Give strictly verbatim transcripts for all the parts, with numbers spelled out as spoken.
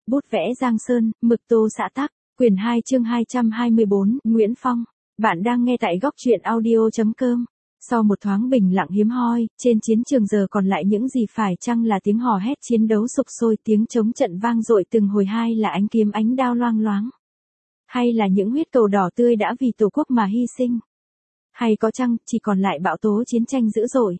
Bút vẽ Giang Sơn, mực tô xã tắc, quyển hai chương hai trăm hai mươi bốn, Nguyễn Phong. Bạn đang nghe tại góc truyện audio.com. Sau một thoáng bình lặng hiếm hoi, trên chiến trường giờ còn lại những gì phải chăng là tiếng hò hét chiến đấu sục sôi, tiếng chống trận vang dội từng hồi, hai là ánh kiếm ánh đao loang loáng. Hay là những huyết cầu đỏ tươi đã vì tổ quốc mà hy sinh. Hay có chăng chỉ còn lại bão tố chiến tranh dữ dội.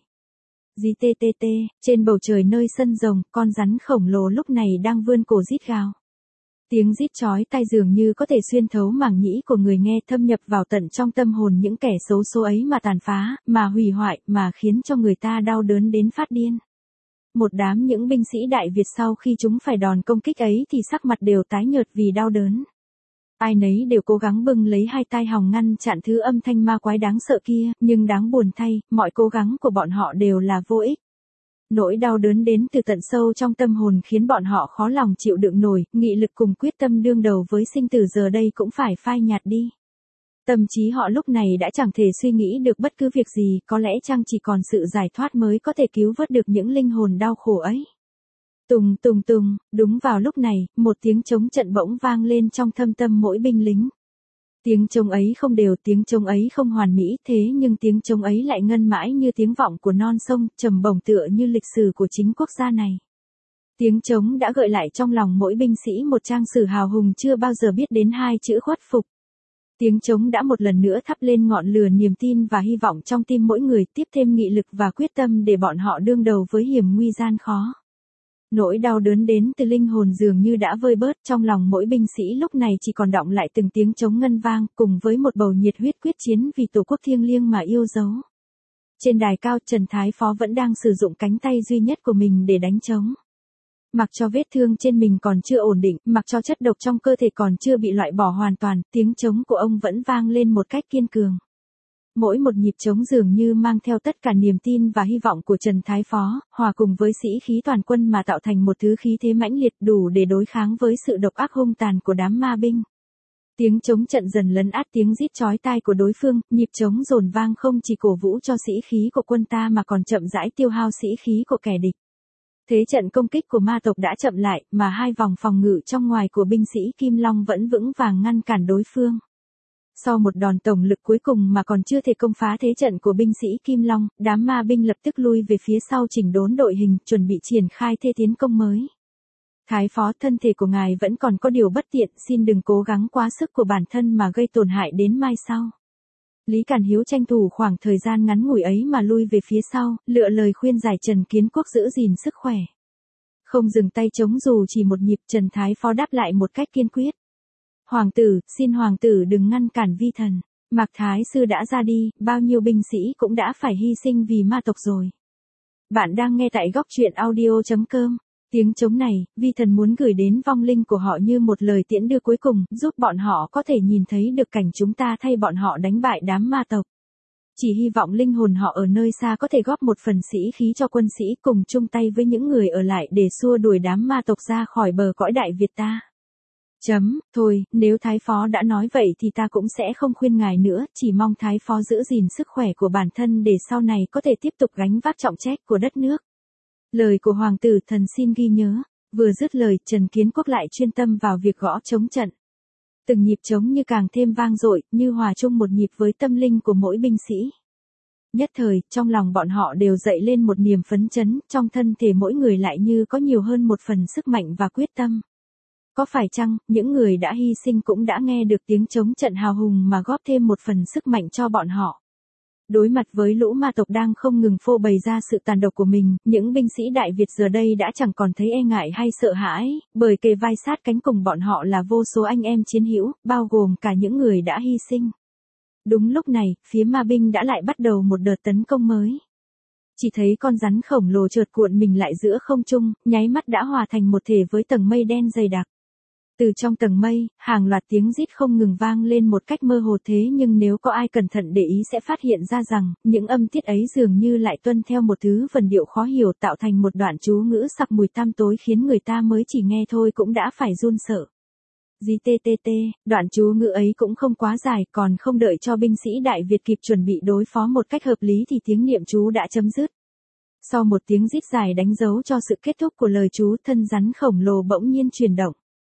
Dí tê tê tê, trên bầu trời nơi sân rồng, con rắn khổng lồ lúc này đang vươn cổ rít gào. Tiếng rít chói tai dường như có thể xuyên thấu màng nhĩ của người nghe, thâm nhập vào tận trong tâm hồn những kẻ xấu số ấy mà tàn phá, mà hủy hoại, mà khiến cho người ta đau đớn đến phát điên. Một đám những binh sĩ Đại Việt sau khi chúng phải đòn công kích ấy thì sắc mặt đều tái nhợt vì đau đớn. Ai nấy đều cố gắng bưng lấy hai tai hòng ngăn chặn thứ âm thanh ma quái đáng sợ kia, nhưng đáng buồn thay, mọi cố gắng của bọn họ đều là vô ích. Nỗi đau đớn đến từ tận sâu trong tâm hồn khiến bọn họ khó lòng chịu đựng nổi, nghị lực cùng quyết tâm đương đầu với sinh tử giờ đây cũng phải phai nhạt đi. Tâm trí họ lúc này đã chẳng thể suy nghĩ được bất cứ việc gì, có lẽ chăng chỉ còn sự giải thoát mới có thể cứu vớt được những linh hồn đau khổ ấy. Tùng tùng tùng, đúng vào lúc này, một tiếng trống trận bỗng vang lên trong thâm tâm mỗi binh lính. Tiếng trống ấy không đều, tiếng trống ấy không hoàn mỹ, thế nhưng tiếng trống ấy lại ngân mãi như tiếng vọng của non sông, trầm bổng tựa như lịch sử của chính quốc gia này. Tiếng trống đã gợi lại trong lòng mỗi binh sĩ một trang sử hào hùng chưa bao giờ biết đến hai chữ khuất phục. Tiếng trống đã một lần nữa thắp lên ngọn lửa niềm tin và hy vọng trong tim mỗi người, tiếp thêm nghị lực và quyết tâm để bọn họ đương đầu với hiểm nguy gian khó. Nỗi đau đớn đến từ linh hồn dường như đã vơi bớt, trong lòng mỗi binh sĩ lúc này chỉ còn đọng lại từng tiếng trống ngân vang, cùng với một bầu nhiệt huyết quyết chiến vì tổ quốc thiêng liêng mà yêu dấu. Trên đài cao, Trần Thái Phó vẫn đang sử dụng cánh tay duy nhất của mình để đánh trống. Mặc cho vết thương trên mình còn chưa ổn định, mặc cho chất độc trong cơ thể còn chưa bị loại bỏ hoàn toàn, tiếng trống của ông vẫn vang lên một cách kiên cường. Mỗi một nhịp trống dường như mang theo tất cả niềm tin và hy vọng của Trần Thái Phó, hòa cùng với sĩ khí toàn quân mà tạo thành một thứ khí thế mãnh liệt đủ để đối kháng với sự độc ác hung tàn của đám ma binh. Tiếng trống trận dần lấn át tiếng rít chói tai của đối phương, nhịp trống dồn vang không chỉ cổ vũ cho sĩ khí của quân ta mà còn chậm rãi tiêu hao sĩ khí của kẻ địch. Thế trận công kích của ma tộc đã chậm lại, mà hai vòng phòng ngự trong ngoài của binh sĩ Kim Long vẫn vững vàng ngăn cản đối phương. Sau một đòn tổng lực cuối cùng mà còn chưa thể công phá thế trận của binh sĩ Kim Long, đám ma binh lập tức lui về phía sau chỉnh đốn đội hình, chuẩn bị triển khai thế tiến công mới. Thái Phó, thân thể của ngài vẫn còn có điều bất tiện, xin đừng cố gắng quá sức của bản thân mà gây tổn hại đến mai sau. Lý Càn Hiếu tranh thủ khoảng thời gian ngắn ngủi ấy mà lui về phía sau, lựa lời khuyên giải Trần Kiến Quốc giữ gìn sức khỏe. Không dừng tay chống dù chỉ một nhịp, Trần Thái Phó đáp lại một cách kiên quyết. Hoàng tử, xin hoàng tử đừng ngăn cản vi thần. Mạc Thái Sư đã ra đi, bao nhiêu binh sĩ cũng đã phải hy sinh vì ma tộc rồi. Bạn đang nghe tại góc truyện audio.com. Tiếng trống này, vi thần muốn gửi đến vong linh của họ như một lời tiễn đưa cuối cùng, giúp bọn họ có thể nhìn thấy được cảnh chúng ta thay bọn họ đánh bại đám ma tộc. Chỉ hy vọng linh hồn họ ở nơi xa có thể góp một phần sĩ khí cho quân sĩ, cùng chung tay với những người ở lại để xua đuổi đám ma tộc ra khỏi bờ cõi Đại Việt ta. Chấm, thôi, nếu Thái Phó đã nói vậy thì ta cũng sẽ không khuyên ngài nữa, chỉ mong Thái Phó giữ gìn sức khỏe của bản thân để sau này có thể tiếp tục gánh vác trọng trách của đất nước. Lời của hoàng tử thần xin ghi nhớ. Vừa dứt lời, Trần Kiến Quốc lại chuyên tâm vào việc gõ trống trận. Từng nhịp trống như càng thêm vang dội, như hòa chung một nhịp với tâm linh của mỗi binh sĩ. Nhất thời, trong lòng bọn họ đều dậy lên một niềm phấn chấn, trong thân thể mỗi người lại như có nhiều hơn một phần sức mạnh và quyết tâm. Có phải chăng, những người đã hy sinh cũng đã nghe được tiếng trống trận hào hùng mà góp thêm một phần sức mạnh cho bọn họ. Đối mặt với lũ ma tộc đang không ngừng phô bày ra sự tàn độc của mình, những binh sĩ Đại Việt giờ đây đã chẳng còn thấy e ngại hay sợ hãi, bởi kề vai sát cánh cùng bọn họ là vô số anh em chiến hữu, bao gồm cả những người đã hy sinh. Đúng lúc này, phía ma binh đã lại bắt đầu một đợt tấn công mới. Chỉ thấy con rắn khổng lồ chợt cuộn mình lại giữa không trung, nháy mắt đã hòa thành một thể với tầng mây đen dày đặc. Từ trong tầng mây, hàng loạt tiếng rít không ngừng vang lên một cách mơ hồ, thế nhưng nếu có ai cẩn thận để ý sẽ phát hiện ra rằng, những âm tiết ấy dường như lại tuân theo một thứ vần điệu khó hiểu, tạo thành một đoạn chú ngữ sặc mùi tăm tối khiến người ta mới chỉ nghe thôi cũng đã phải run sợ. Dí tê tê tê, đoạn chú ngữ ấy cũng không quá dài, còn không đợi cho binh sĩ Đại Việt kịp chuẩn bị đối phó một cách hợp lý thì tiếng niệm chú đã chấm dứt. Sau một tiếng rít dài đánh dấu cho sự kết thúc của lời chú, thân rắn khổng lồ bỗng nhiên chuyển động.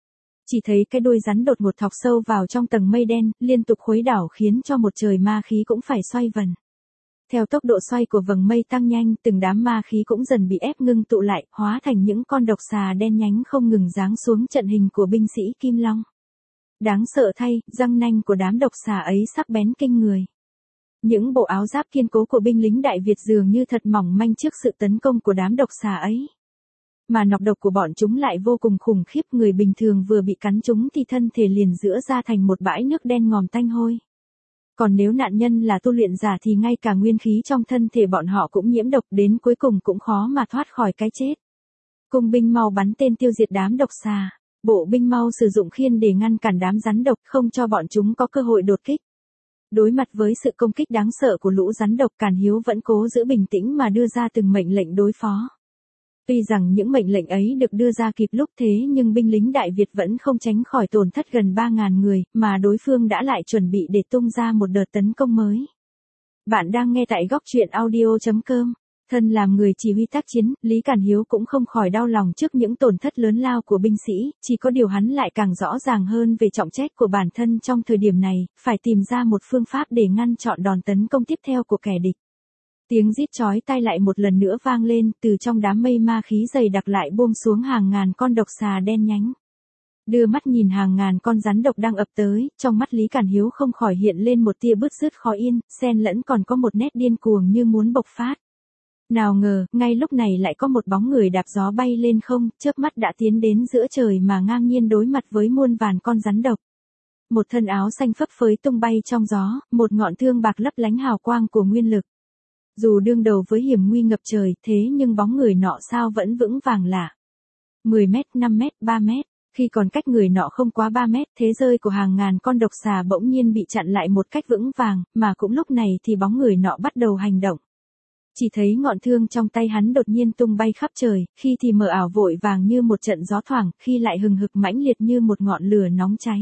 Chỉ thấy cái đuôi rắn đột ngột thọc sâu vào trong tầng mây đen, liên tục khuấy đảo khiến cho một trời ma khí cũng phải xoay vần. Theo tốc độ xoay của vầng mây tăng nhanh, từng đám ma khí cũng dần bị ép ngưng tụ lại, hóa thành những con độc xà đen nhánh không ngừng giáng xuống trận hình của binh sĩ Kim Long. Đáng sợ thay, răng nanh của đám độc xà ấy sắc bén kinh người. Những bộ áo giáp kiên cố của binh lính Đại Việt dường như thật mỏng manh trước sự tấn công của đám độc xà ấy. Mà nọc độc của bọn chúng lại vô cùng khủng khiếp, người bình thường vừa bị cắn chúng thì thân thể liền rữa ra thành một bãi nước đen ngòm tanh hôi. Còn nếu nạn nhân là tu luyện giả thì ngay cả nguyên khí trong thân thể bọn họ cũng nhiễm độc, đến cuối cùng cũng khó mà thoát khỏi cái chết. Cung binh mau bắn tên tiêu diệt đám độc xà. Bộ binh mau sử dụng khiên để ngăn cản đám rắn độc, không cho bọn chúng có cơ hội đột kích. Đối mặt với sự công kích đáng sợ của lũ rắn độc, Càn Hiếu vẫn cố giữ bình tĩnh mà đưa ra từng mệnh lệnh đối phó. Tuy rằng những mệnh lệnh ấy được đưa ra kịp lúc thế nhưng binh lính Đại Việt vẫn không tránh khỏi tổn thất gần ba nghìn người, mà đối phương đã lại chuẩn bị để tung ra một đợt tấn công mới. Bạn đang nghe tại góc truyện audio chấm com. Thân làm người chỉ huy tác chiến, Lý Càn Hiếu cũng không khỏi đau lòng trước những tổn thất lớn lao của binh sĩ, chỉ có điều hắn lại càng rõ ràng hơn về trọng trách của bản thân trong thời điểm này, phải tìm ra một phương pháp để ngăn chặn đòn tấn công tiếp theo của kẻ địch. Tiếng rít chói tai lại một lần nữa vang lên, từ trong đám mây ma khí dày đặc lại buông xuống hàng ngàn con độc xà đen nhánh. Đưa mắt nhìn hàng ngàn con rắn độc đang ập tới, trong mắt Lý Càn Hiếu không khỏi hiện lên một tia bứt rứt khó yên, xen lẫn còn có một nét điên cuồng như muốn bộc phát. Nào ngờ, ngay lúc này lại có một bóng người đạp gió bay lên không, chớp mắt đã tiến đến giữa trời mà ngang nhiên đối mặt với muôn vàn con rắn độc. Một thân áo xanh phấp phới tung bay trong gió, một ngọn thương bạc lấp lánh hào quang của nguyên lực. Dù đương đầu với hiểm nguy ngập trời, thế nhưng bóng người nọ sao vẫn vững vàng lạ. mười mét, năm mét, ba mét, khi còn cách người nọ không quá ba mét, thế rơi của hàng ngàn con độc xà bỗng nhiên bị chặn lại một cách vững vàng, mà cũng lúc này thì bóng người nọ bắt đầu hành động. Chỉ thấy ngọn thương trong tay hắn đột nhiên tung bay khắp trời, khi thì mờ ảo vội vàng như một trận gió thoảng, khi lại hừng hực mãnh liệt như một ngọn lửa nóng cháy.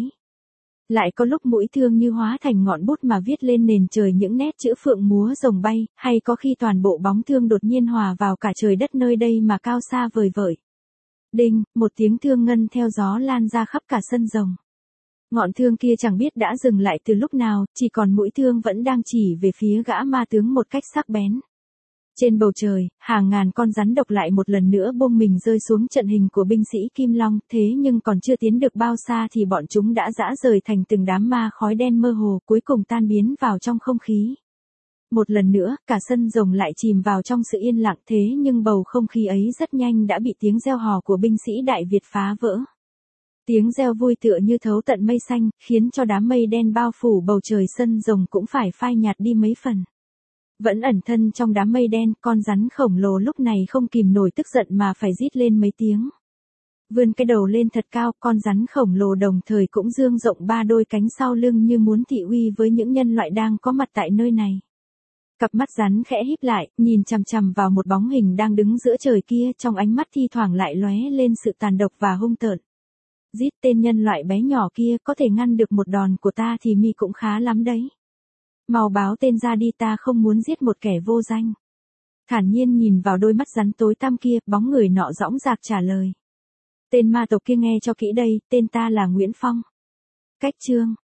Lại có lúc mũi thương như hóa thành ngọn bút mà viết lên nền trời những nét chữ phượng múa rồng bay, hay có khi toàn bộ bóng thương đột nhiên hòa vào cả trời đất nơi đây mà cao xa vời vợi. Đinh, một tiếng thương ngân theo gió lan ra khắp cả sân rồng. Ngọn thương kia chẳng biết đã dừng lại từ lúc nào, chỉ còn mũi thương vẫn đang chỉ về phía gã ma tướng một cách sắc bén. Trên bầu trời, hàng ngàn con rắn độc lại một lần nữa buông mình rơi xuống trận hình của binh sĩ Kim Long, thế nhưng còn chưa tiến được bao xa thì bọn chúng đã rã rời thành từng đám ma khói đen mơ hồ, cuối cùng tan biến vào trong không khí. Một lần nữa, cả sân rồng lại chìm vào trong sự yên lặng, thế nhưng bầu không khí ấy rất nhanh đã bị tiếng reo hò của binh sĩ Đại Việt phá vỡ. Tiếng reo vui tựa như thấu tận mây xanh, khiến cho đám mây đen bao phủ bầu trời sân rồng cũng phải phai nhạt đi mấy phần. Vẫn ẩn thân trong đám mây đen, con rắn khổng lồ lúc này không kìm nổi tức giận mà phải rít lên mấy tiếng. Vươn cái đầu lên thật cao, con rắn khổng lồ đồng thời cũng dương rộng ba đôi cánh sau lưng như muốn thị uy với những nhân loại đang có mặt tại nơi này. Cặp mắt rắn khẽ híp lại, nhìn chằm chằm vào một bóng hình đang đứng giữa trời kia, trong ánh mắt thi thoảng lại lóe lên sự tàn độc và hung tợn. Giết tên nhân loại bé nhỏ kia, có thể ngăn được một đòn của ta thì mi cũng khá lắm đấy. Mau báo tên ra đi, ta không muốn giết một kẻ vô danh. Thản nhiên nhìn vào đôi mắt rắn tối tăm kia, bóng người nọ dõng dạc trả lời. Tên ma tộc kia nghe cho kỹ đây, tên ta là Nguyễn Phong. Cách chương.